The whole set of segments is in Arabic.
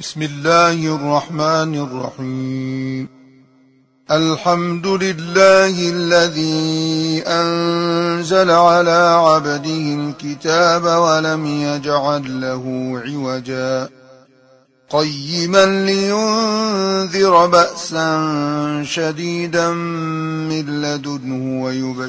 بسم الله الرحمن الرحيم. الحمد لله الذي أنزل على عبده الكتاب ولم يجعل له عوجا قيما لينذر بأسا شديدا من لدنه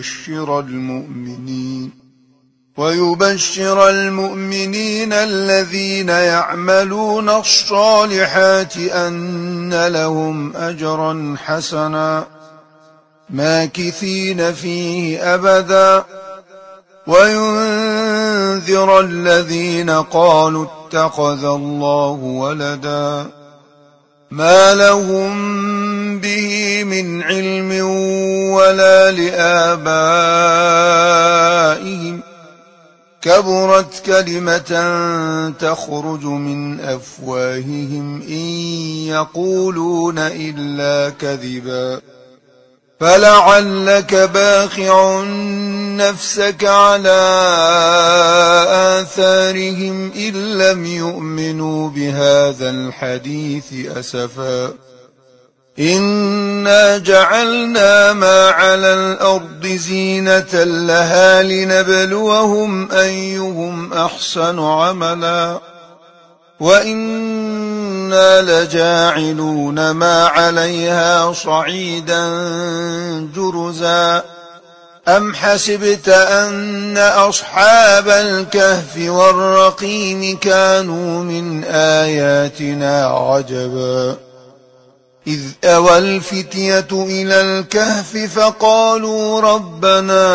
ويبشر المؤمنين الذين يعملون الصالحات أن لهم أجرا حسنا ماكثين فيه أبدا وينذر الذين قالوا اتخذ الله ولدا ما لهم به من علم ولا لآبائهم كبرت كلمة تخرج من أفواههم إن يقولون إلا كذبا فلعلك باخع نفسك على آثارهم إن لم يؤمنوا بهذا الحديث أسفا إنا جعلنا ما على الأرض زينة لها لنبلوهم أيهم أحسن عملا وإنا لجاعلون ما عليها صعيدا جرزا أم حسبت أن أصحاب الكهف والرقيم كانوا من آياتنا عجبا إذ أوى الفتية إلى الكهف فقالوا ربنا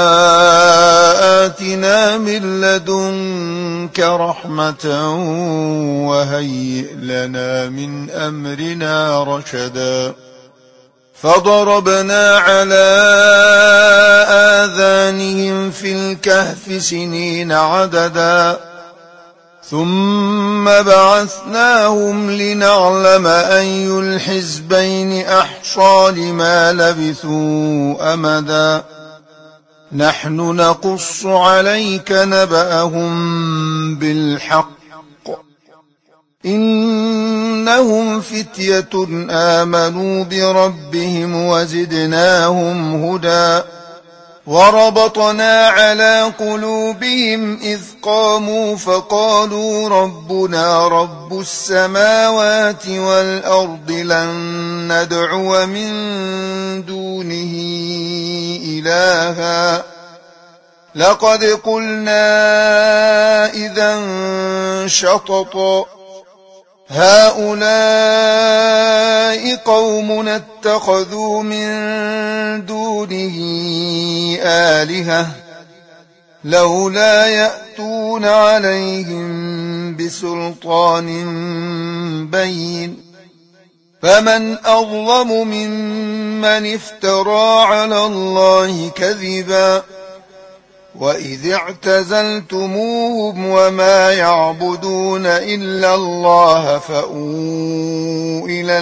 آتنا من لدنك رحمة وهيئ لنا من أمرنا رشدا فضربنا على آذانهم في الكهف سنين عددا ثم بعثناهم لنعلم أي الحزبين أحصى لما لبثوا أمدا نحن نقص عليك نبأهم بالحق إنهم فتية آمنوا بربهم وزدناهم هدى وربطنا على قلوبهم إذ قاموا فقالوا ربنا رب السماوات والأرض لن ندعو من دونه إلها لقد قلنا إذا شططا هؤلاء قوم اتخذوا من دونه آلهة لولا يأتون عليهم بسلطان بين فمن أظلم ممن افترى على الله كذبا وإذ اعتزلتموهم وما يعبدون إلا الله فأووا إلى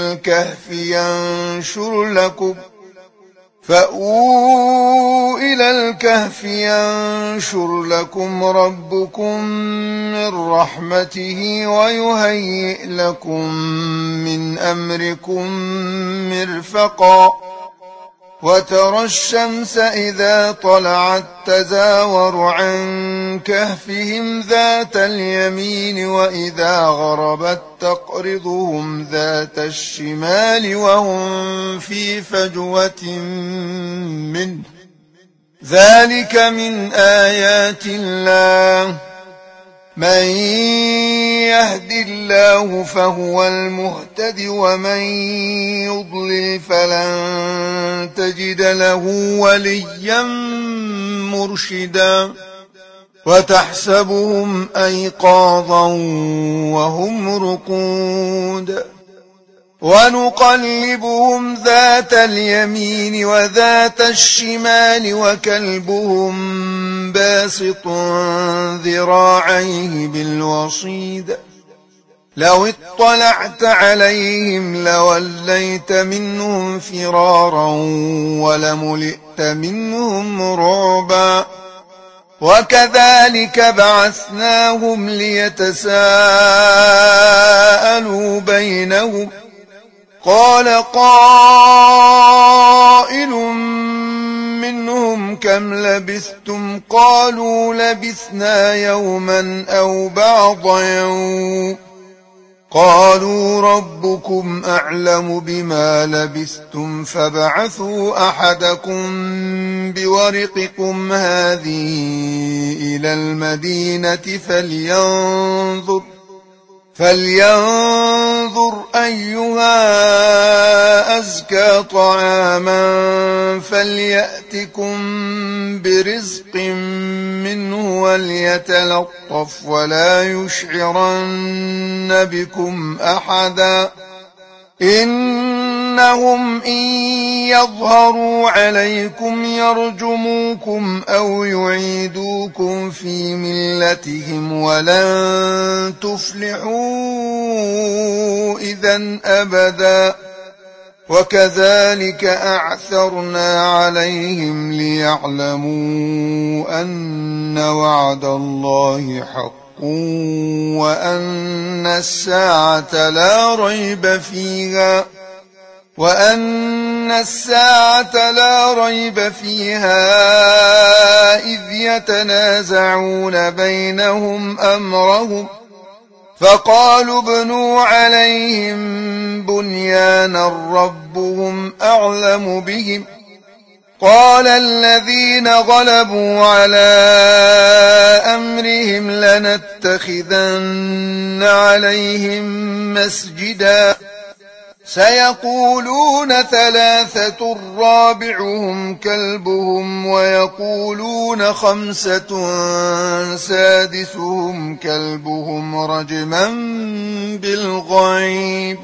الكهف ينشر لكم ربكم من رحمته ويهيئ لكم من أمركم مرفقا وترى الشمس إذا طلعت تزاور عن كهفهم ذات اليمين وإذا غربت تقرضهم ذات الشمال وهم في فجوة منه ذلك من آيات الله من يهد الله فهو المهتد ومن يضلل فلن تجد له وليا مرشدا وتحسبهم أيقاظا وهم رقود ونقلبهم ذات اليمين وذات الشمال وكلبهم باسط ذراعيه بالوصيد لو اطلعت عليهم لوليت منهم فرارا ولملئت منهم رعبا وكذلك بعثناهم ليتساءلوا قال قائل منهم كم لبثتم قالوا لبثنا يوما أو بعض يوم قالوا ربكم أعلم بما لبثتم فابعثوا أحدكم بورقكم هذه إلى المدينة فلينظر أيها أزكى طعاما فليأتكم برزق منه وليتلطف ولا يشعرن بكم أحدا إنهم إن يظهروا عليكم يرجموكم أو يعيدوكم في ملتهم ولن تفلحوا إذا أبدا وكذلك أعثرنا عليهم ليعلموا أن وعد الله حق وأن الساعة لا ريب فيها إذ يتنازعون بينهم أمرهم فقالوا ابنوا عليهم بنيانا ربهم أعلم بهم قال الذين غلبوا على أمرهم لنتخذن عليهم مسجدا سيقولون ثلاثة رابعهم كلبهم ويقولون خمسة سادسهم كلبهم رجما بالغيب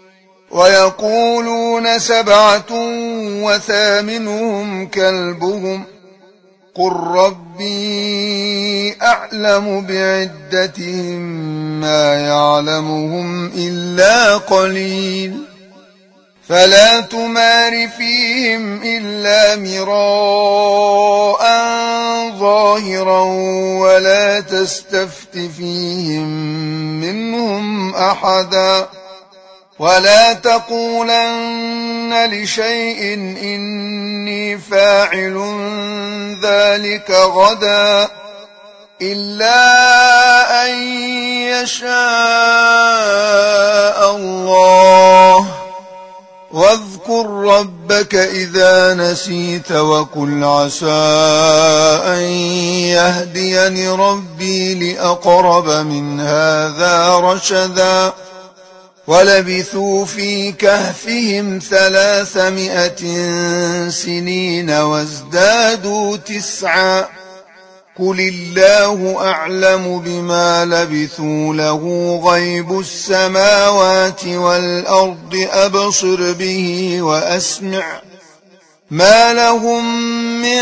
ويقولون سبعة وثامنهم كلبهم قل ربي أعلم بعدتهم ما يعلمهم إلا قليل فلا تمار فيهم إلا مراء ظاهرا ولا تستفت فيهم منهم أحدا ولا تقولن لشيء إني فاعل ذلك غدا إلا أن يشاء الله واذكر ربك إذا نسيت وقل عسى أن يهديني ربي لأقرب من هذا رشدا ولبثوا في كهفهم 300 سنين وازدادوا 9 قل الله أعلم بما لبثوا له غيب السماوات والأرض أبصر به وأسمع ما لهم من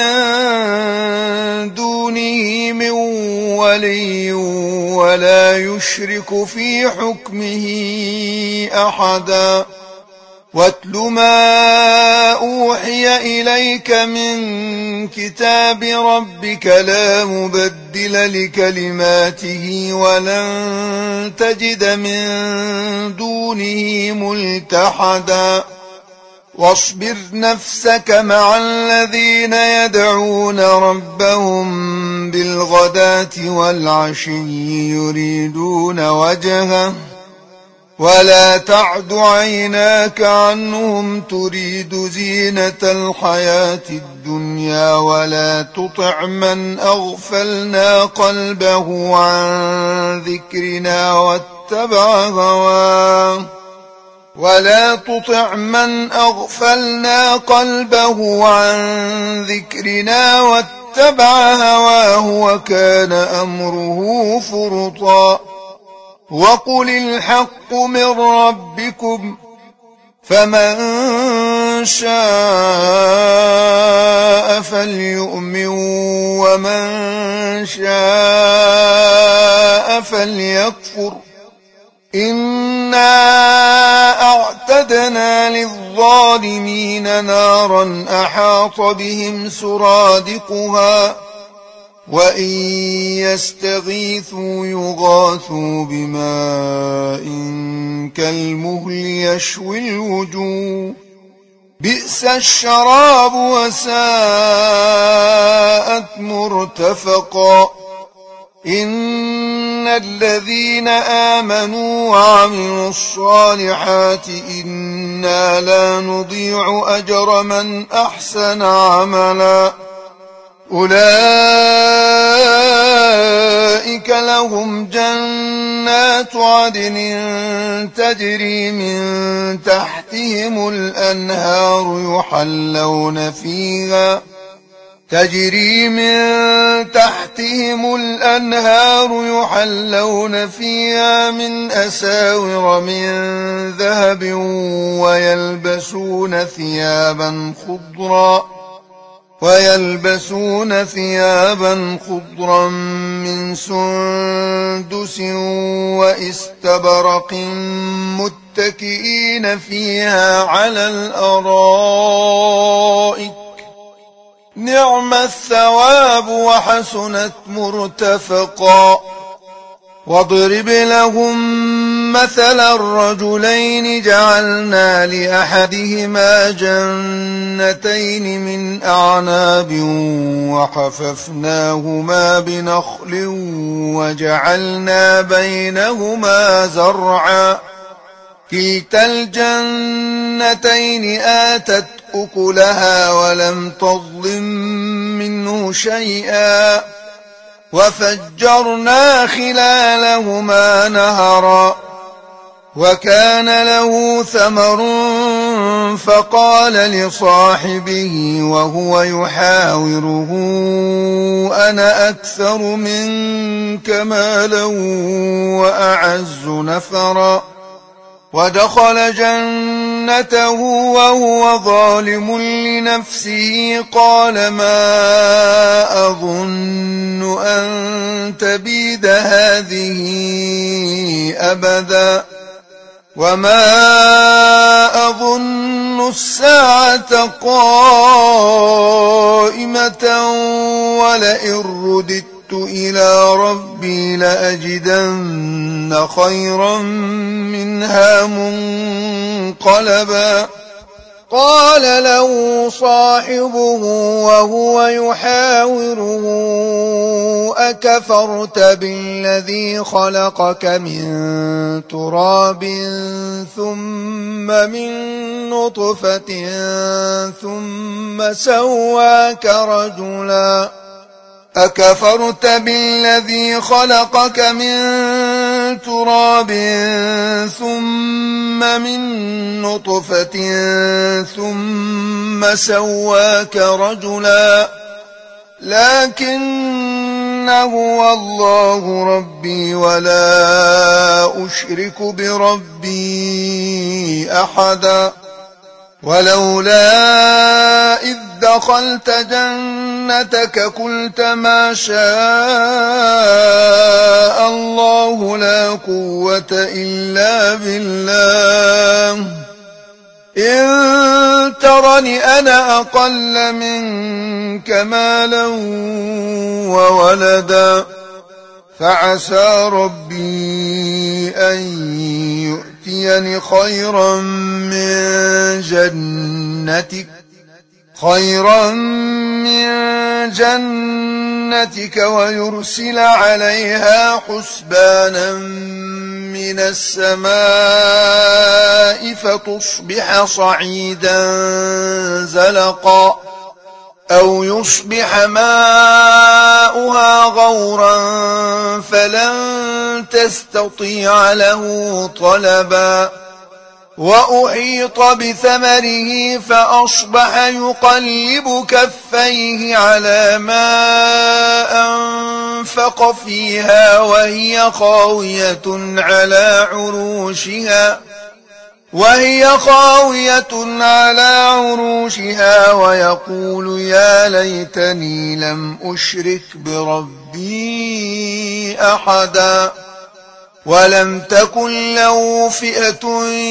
دونه من ولي ولا يشرك في حكمه أحدا واتل ما أوحي إليك من كتاب ربك لا مبدل لكلماته ولن تجد من دونه ملتحدا واصبر نفسك مع الذين يدعون ربهم بالغداة والعشي يريدون وجهه ولا تعد عيناك عنهم تريد زينة الحياة الدنيا ولا تطع من أغفلنا قلبه عن ذكرنا واتبع هواه وكان أمره فرطا وقل الحق من ربكم فمن شاء فليؤمن ومن شاء فليكفر إنا أعتدنا للظالمين نارا أحاط بهم سرادقها وإن يستغيثوا يغاثوا بماء كالمهل يشوي الوجوه بئس الشراب وساءت مرتفقا إن الذين آمنوا وعملوا الصالحات إنا لا نضيع أجر من أحسن عملا أولئك لهم جنات عدن تجري من تحتهم الأنهار يحلون فيها من أساور من ذهب ويلبسون ثيابا خضرا من سندس واستبرق متكئين فيها على الأرائك نعم الثواب وحسنت مرتفقا واضرب لهم مثل الرجلين جعلنا لأحدهما جنتين من أعناب وحففناهما بنخل وجعلنا بينهما زرعا كلتا الجنتين آتت أكلها ولم تظلم منه شيئا وفجرنا خلالهما نهرا وكان له ثمر فقال لصاحبه وهو يحاوره أنا أكثر منك مالا وأعز نفرا ودخل جنته وهو ظالم لنفسه قال ما أظن أن تبيد هذه أبدا وما أظن الساعة قائمة ولئن رددت إلى ربي لأجدن خيرا منها منقلبا قال له صاحبه وهو يحاوره أكفرت بالذي خلقك من تراب ثم من نطفة ثم سواك رجلا أكفرت بالذي خلقك من تراب ثم من نطفة ثم سواك رجلا لكن هو الله ربي ولا أشرك بربي أحدا ولولا إذ دخلت جنتك قلت ما شاء الله لا قوة إلا بالله إن ترني أنا أقل منك مالا وولدا فعسى ربي أن يؤتيني خيرا من جنتك ويرسل عليها حسبانا من السماء فتصبح صعيدا زلقا أو يصبح ماؤها غورا فلن تستطيع له طلبا وأحيط بثمره فأصبح يقلب كفيه على ما أنفق فيها وهي خاوية على عروشها ويقول يا ليتني لم أشرك بربي أحدا ولم تكن له فئة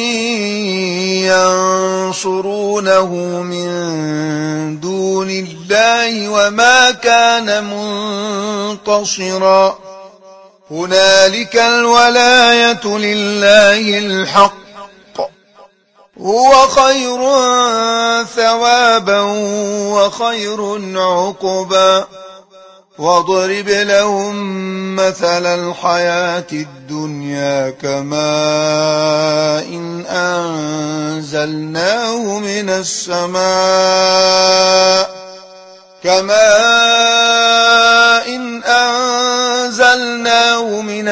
ينصرونه من دون الله وما كان منتصرا هنالك الولاية لله الحق هو خير ثوابا وخير عقبا واضرب لهم مثل الحياة الدنيا كماء إن أنزلناه من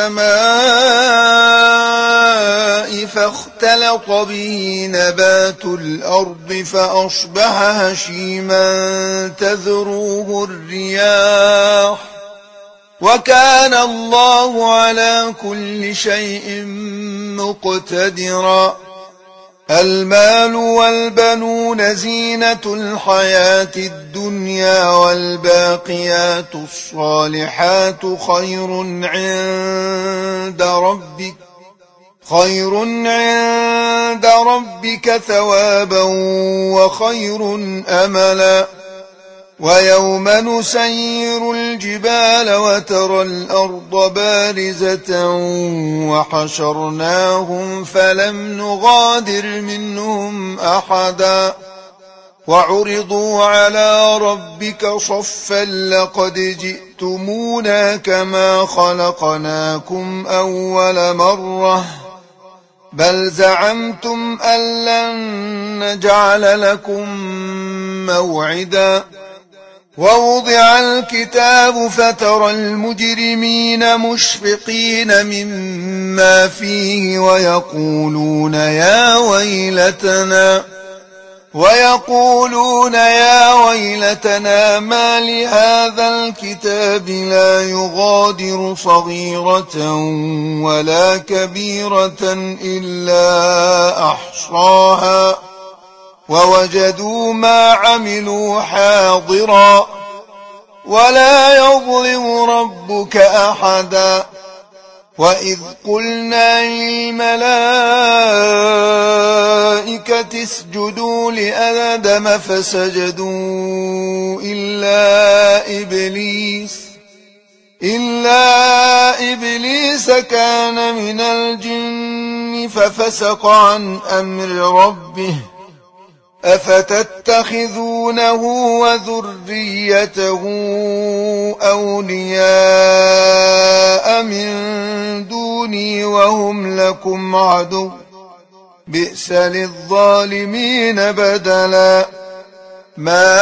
السماء فاختلط به نبات الأرض فأصبح هشيما تذروه الرياح وكان الله على كل شيء مقتدرا المال والبنون زينة الحياة الدنيا والباقيات الصالحات خير عند ربك ثوابا وخير أملا ويوم نسير الجبال وترى الأرض بارزة وحشرناهم فلم نغادر منهم أحدا وعرضوا على ربك صفا لقد جئتمونا كما خلقناكم أول مرة بل زعمتم أن لن نجعل لكم موعدا ووضع الكتاب فترى المجرمين مشفقين مما فيه ويقولون يا ويلتنا ما لهذا الكتاب لا يغادر صغيرة ولا كبيرة إلا أحصاها ووجدوا ما عملوا حاضرا ولا يظلم ربك أحدا وإذ قلنا للملائكة اسجدوا لآدم فسجدوا إلا إبليس كان من الجن ففسق عن أمر ربه أفتتخذونه وذريته أولياء من دوني وهم لكم عدو بئس للظالمين بدلا ما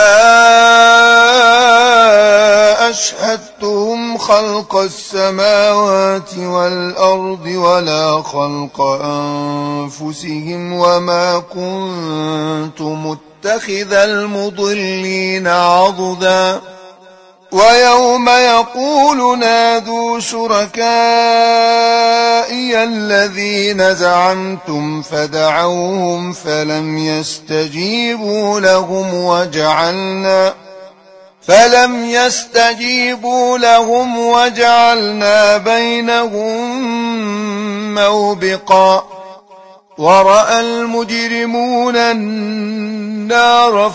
أشهدتهم خلق السماوات والأرض ولا خلق أنفسهم وما كنت متخذ المضلين عضدا ويوم يقول نادوا شركائي الذين زعمتم فدعوهم فلم يستجيبوا لهم وجعلنا بينهم موبقا ورأى المجرمون النار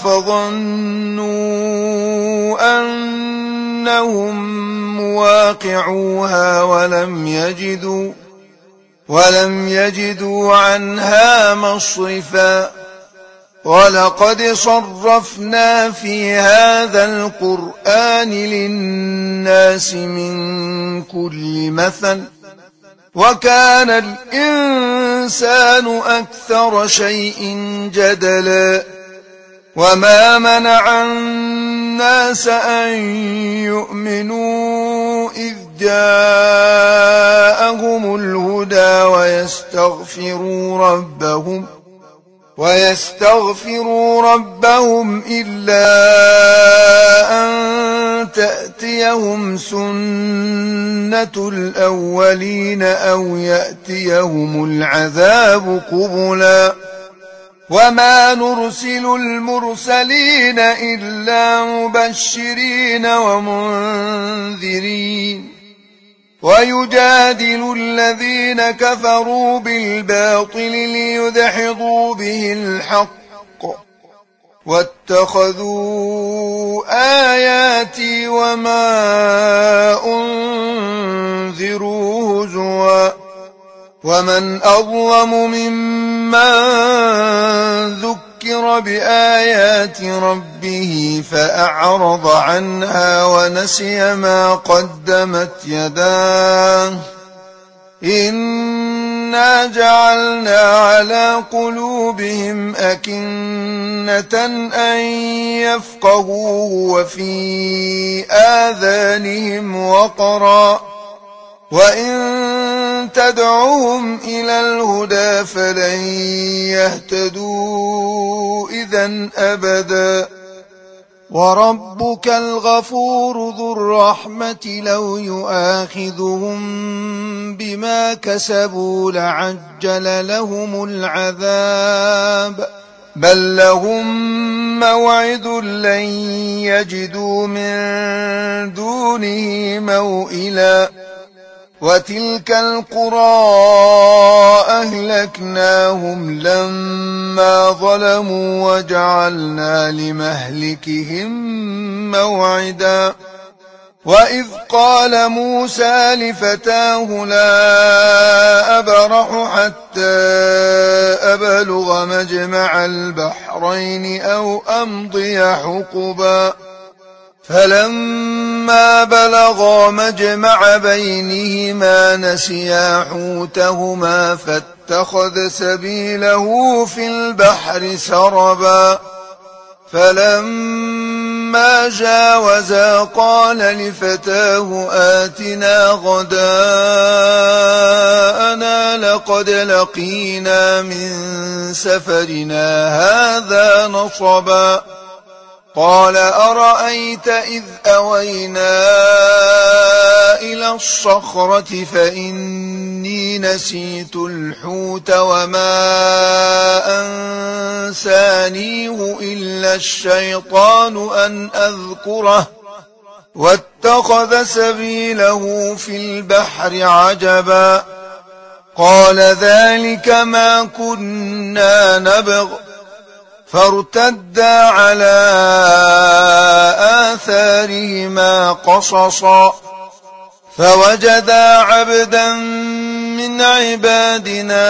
فظنوا أنهم مواقعوها ولم يجدوا عنها مصرفا ولقد صرفنا في هذا القرآن للناس من كل مثل وكان الإنسان أكثر شيء جدلا وما منع الناس أن يؤمنوا إذ جاءهم الهدى ويستغفروا ربهم إلا أن تأتيهم سنة الأولين أو يأتيهم العذاب قبلا وما نرسل المرسلين إلا مبشرين ومنذرين ويجادل الذين كفروا بالباطل ليدحضوا به الحق واتخذوا آياتي وما أنذروا هزوا ومن أظلم ممن ذكر بآيات ربه فأعرض عنها ونسي ما قدمت يداه إنا جعلنا على قلوبهم أكنة أن يفقهوه وفي آذانهم وقرا وإن تدعوهم إلى الهدى فلن يهتدوا إذن أبدا وربك الغفور ذو الرحمة لو يؤاخذهم بما كسبوا لعجل لهم العذاب بل لهم موعد لن يجدوا من دونه موئلا وتلك القرى أهلكناهم لما ظلموا وجعلنا لمهلكهم موعدا وإذ قال موسى لفتاه لا أبرح حتى أبلغ مجمع البحرين أو أمضي حقبا فلما بلغا مجمع بينهما نسيا حوتهما فاتخذ سبيله في البحر سربا فلما جاوزا قال لفتاه آتنا غداءنا لقد لقينا من سفرنا هذا نصبا قال أرأيت إذ أوينا إلى الصخرة فإني نسيت الحوت وما أنسانيه إلا الشيطان أن أذكره واتخذ سبيله في البحر عجبا قال ذلك ما كنا نبغ فارتدا على آثارهما قصصا فوجدا عبدا من عبادنا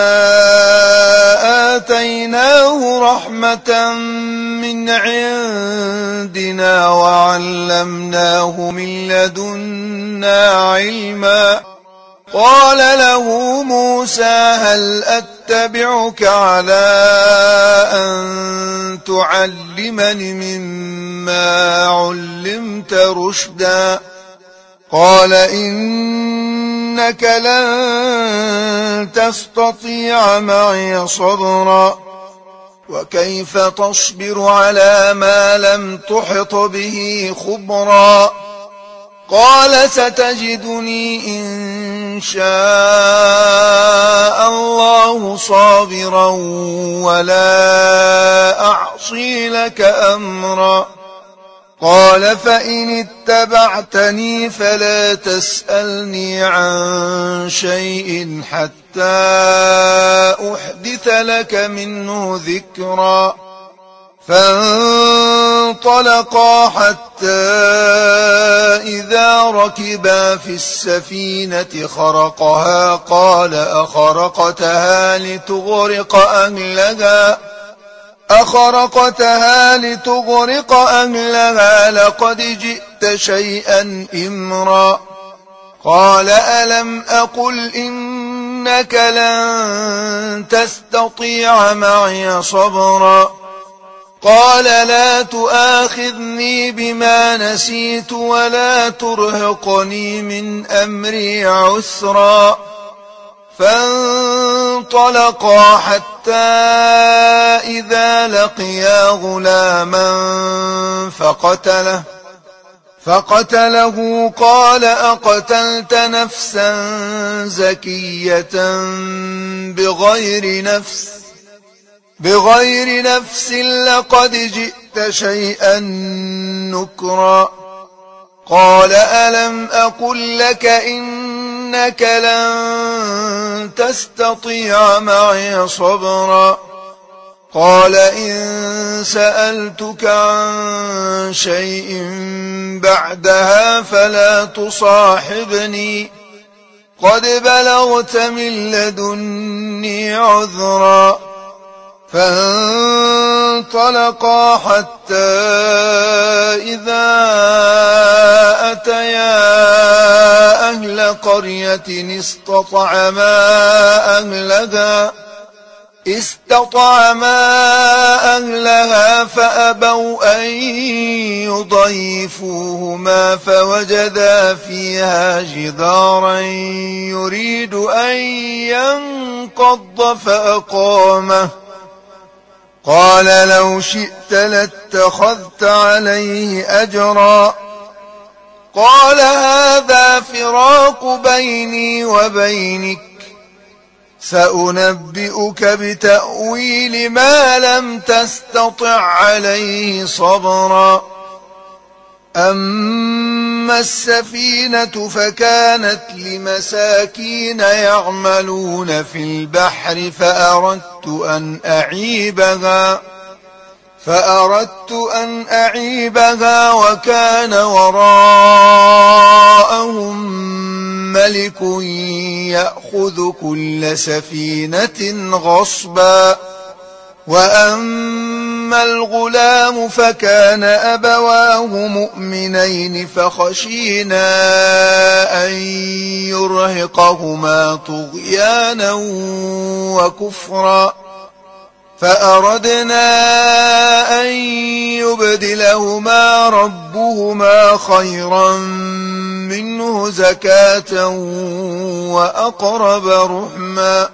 آتيناه رحمة من عندنا وعلمناه من لدنا علما قال له موسى هل أتبعك على أن تعلمني مما علمت رشدا قال إنك لن تستطيع معي صبرا وكيف تصبر على ما لم تحط به خبرا قال ستجدني إن شاء الله صابرا ولا أعصي لك أمرا قال فإن اتبعتني فلا تسألني عن شيء حتى أحدث لك منه ذكرا فانطلقا حتى إذا ركبا في السفينة خرقها قال أخرقتها لتغرق أهلها لقد جئت شيئا إمرا قال ألم أقل إنك لن تستطيع معي صبرا قال لا تؤاخذني بما نسيت ولا ترهقني من أمري عسرا فانطلقا حتى إذا لقيا غلاما فقتله قال أقتلت نفسا زكية بغير نفس لقد جئت شيئا نكرا قال ألم أقل لك إنك إنك لن تستطيع معي صبرا قال إن سألتك عن شيء بعدها فلا تصاحبني قد بلغت من لدني عذرا فانطلقا حتى إذا أتيا أهل قرية استطعما أهلها فأبوا أن يضيفوهما فوجدا فيها جدارا يريد أن ينقض فأقامه قال لو شئت لاتخذت عليه أجرا قال هذا فراق بيني وبينك سأنبئك بتأويل ما لم تستطع عليه صبرا أما السفينة فكانت لمساكين يعملون في البحر فأردت أن أعيبها وكان وراءهم ملك يأخذ كل سفينة غصبا وأما الغلام فكان أبواه مؤمنين فخشينا أن يرهقهما طغيانا وكفرا فأردنا أن يبدلهما ربهما خيرا منه زكاة وأقرب رحما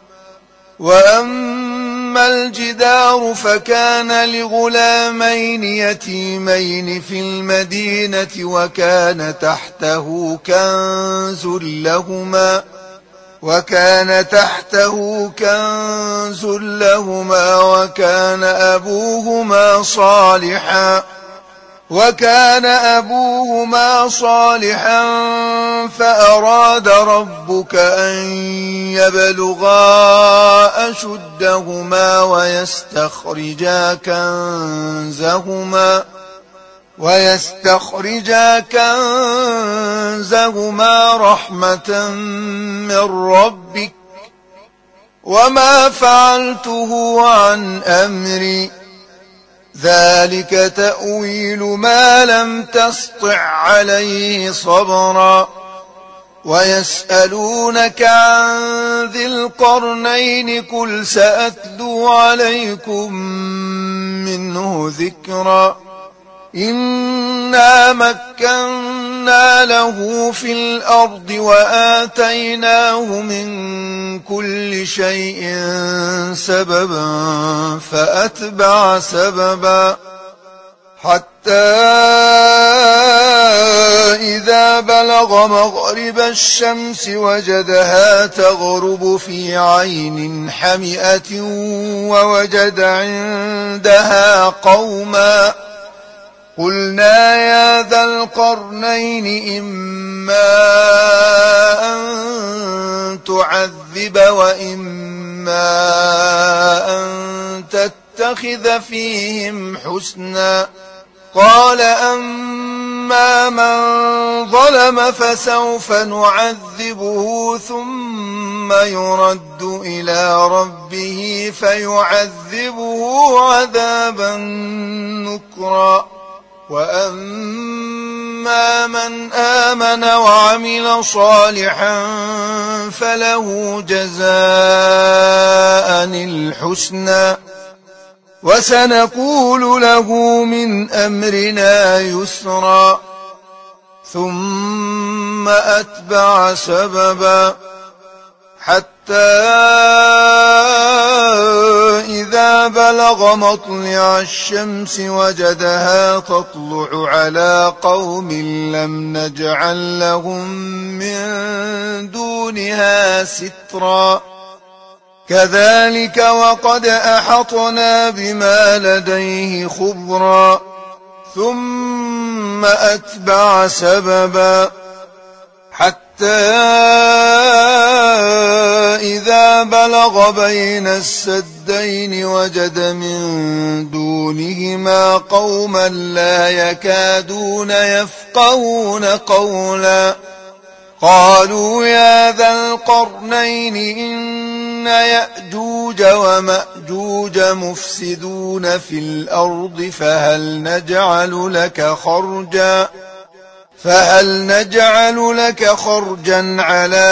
وأما الجدار فكان لغلامين يتيمين في المدينة وكان تحته كنز لهما وكان أبوهما صالحا فأراد ربك أن يبلغا أشدهما ويستخرجا كنزهما رحمة من ربك وما فعلته عن أمري ذلك تأويل ما لم تسطع عليه صبرا ويسألونك عن ذي القرنين قل سأتلو عليكم منه ذكرا إنا مكنا له في الأرض وآتيناه من كل شيء سببا فأتبع سببا حتى إذا بلغ مغرب الشمس وجدها تغرب في عين حمئة ووجد عندها قوما قلنا يا ذا القرنين إما أن تعذب وإما أن تتخذ فيهم حسنا قال أما من ظلم فسوف نعذبه ثم يرد إلى ربه فيعذبه عذابا نكرا وأما من آمن وعمل صالحا فله جزاء الحسنى وسنقول له من أمرنا يسرا ثم أتبع سببا حتى إذا بلغ مطلع الشمس وجدها تطلع على قوم لم نجعل لهم من دونها سترا كذلك وقد أحطنا بما لديه خبرا ثم أتبع سببا حتى إذا بلغ بين السدين وجد من دونهما قوما لا يكادون يفقهون قولا قالوا يا ذا القرنين إن يأجوج ومأجوج مفسدون في الأرض فهل نجعل لك خرجا على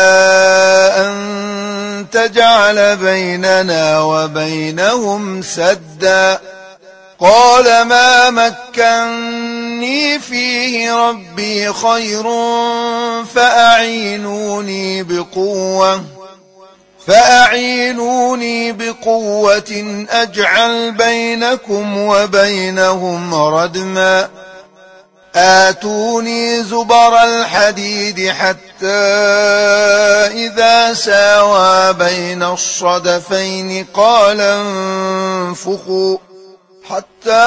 أن تجعل بيننا وبينهم سدا قال ما مكني فيه ربي خير فأعينوني بقوة أجعل بينكم وبينهم ردما آتوني زبر الحديد حتى إذا ساوى بين الصدفين قال انفخوا حتى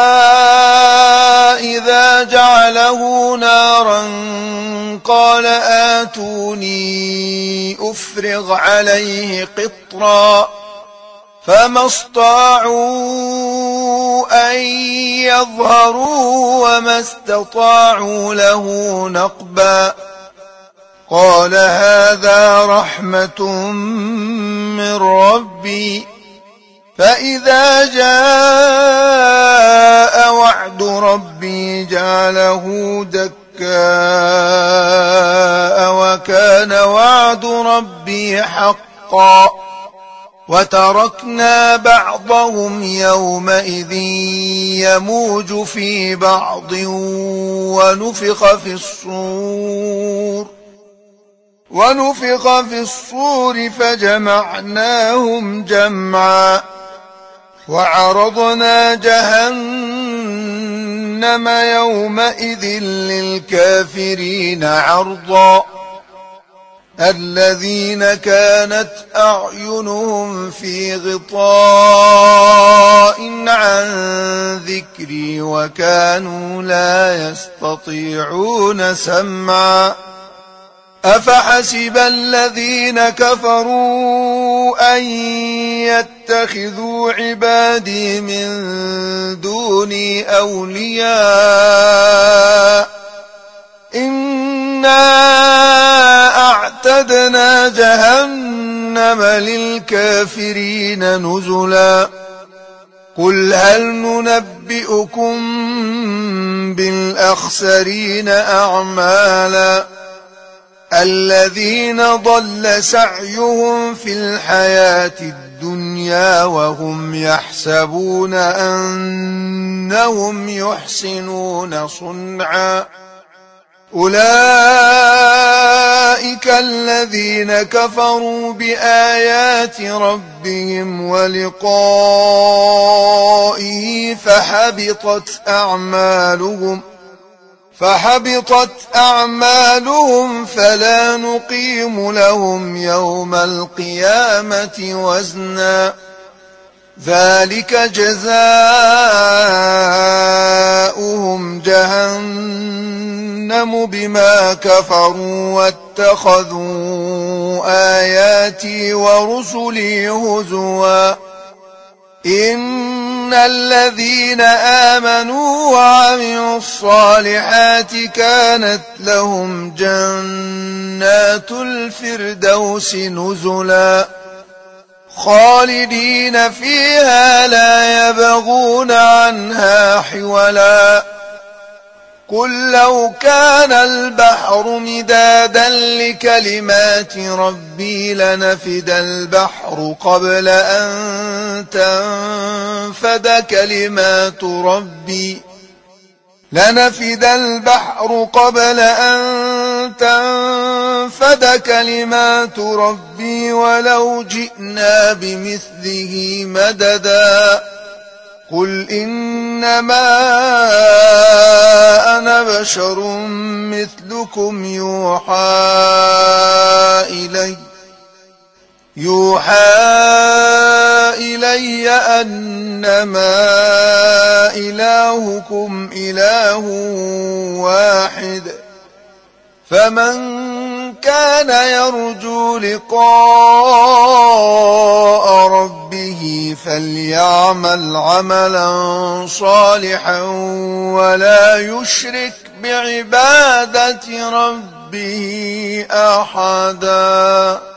إذا جعله نارا قال آتوني أفرغ عليه قطرا فما استطاعوا أن يظهروا وما استطاعوا له نقبا قال هذا رحمة من ربي فإذا جاء وعد ربي جعله دكاء وكان وعد ربي حقا وتركنا بعضهم يومئذ يموج في بعض ونفخ في الصور فجمعناهم جمعا وعرضنا جهنم يومئذ للكافرين عرضا الذين كانت أعينهم في غطاء عن ذكري وكانوا لا يستطيعون سمعا أفحسب الذين كفروا أن يتخذوا عبادي من دوني أولياء إنا أعتدنا جهنم للكافرين نزلا قل هل ننبئكم بالأخسرين أعمالا الذين ضل سعيهم في الحياة الدنيا وهم يحسبون أنهم يحسنون صنعا أولئك الذين كفروا بآيات ربهم ولقائه فحبطت أعمالهم فلا نقيم لهم يوم القيامة وزنا ذلك جزاؤهم جهنم بما كفروا واتخذوا آياتي ورسلي هزوا إن الذين آمنوا وعملوا الصالحات كانت لهم جنات الفردوس نزلا خالدين فيها لا يبغون عنها حولا قل لو كان البحر مدادا لكلمات ربي لنفد البحر قبل أن تنفد كلمات ربي ولو جئنا بمثله مددا قل إنما أنا بشر مثلكم يوحى إلي أنما إلهكم إله واحد فمن كان يرجو لقاء ربه فليعمل عملا صالحا ولا يشرك بعبادة ربه أحدا.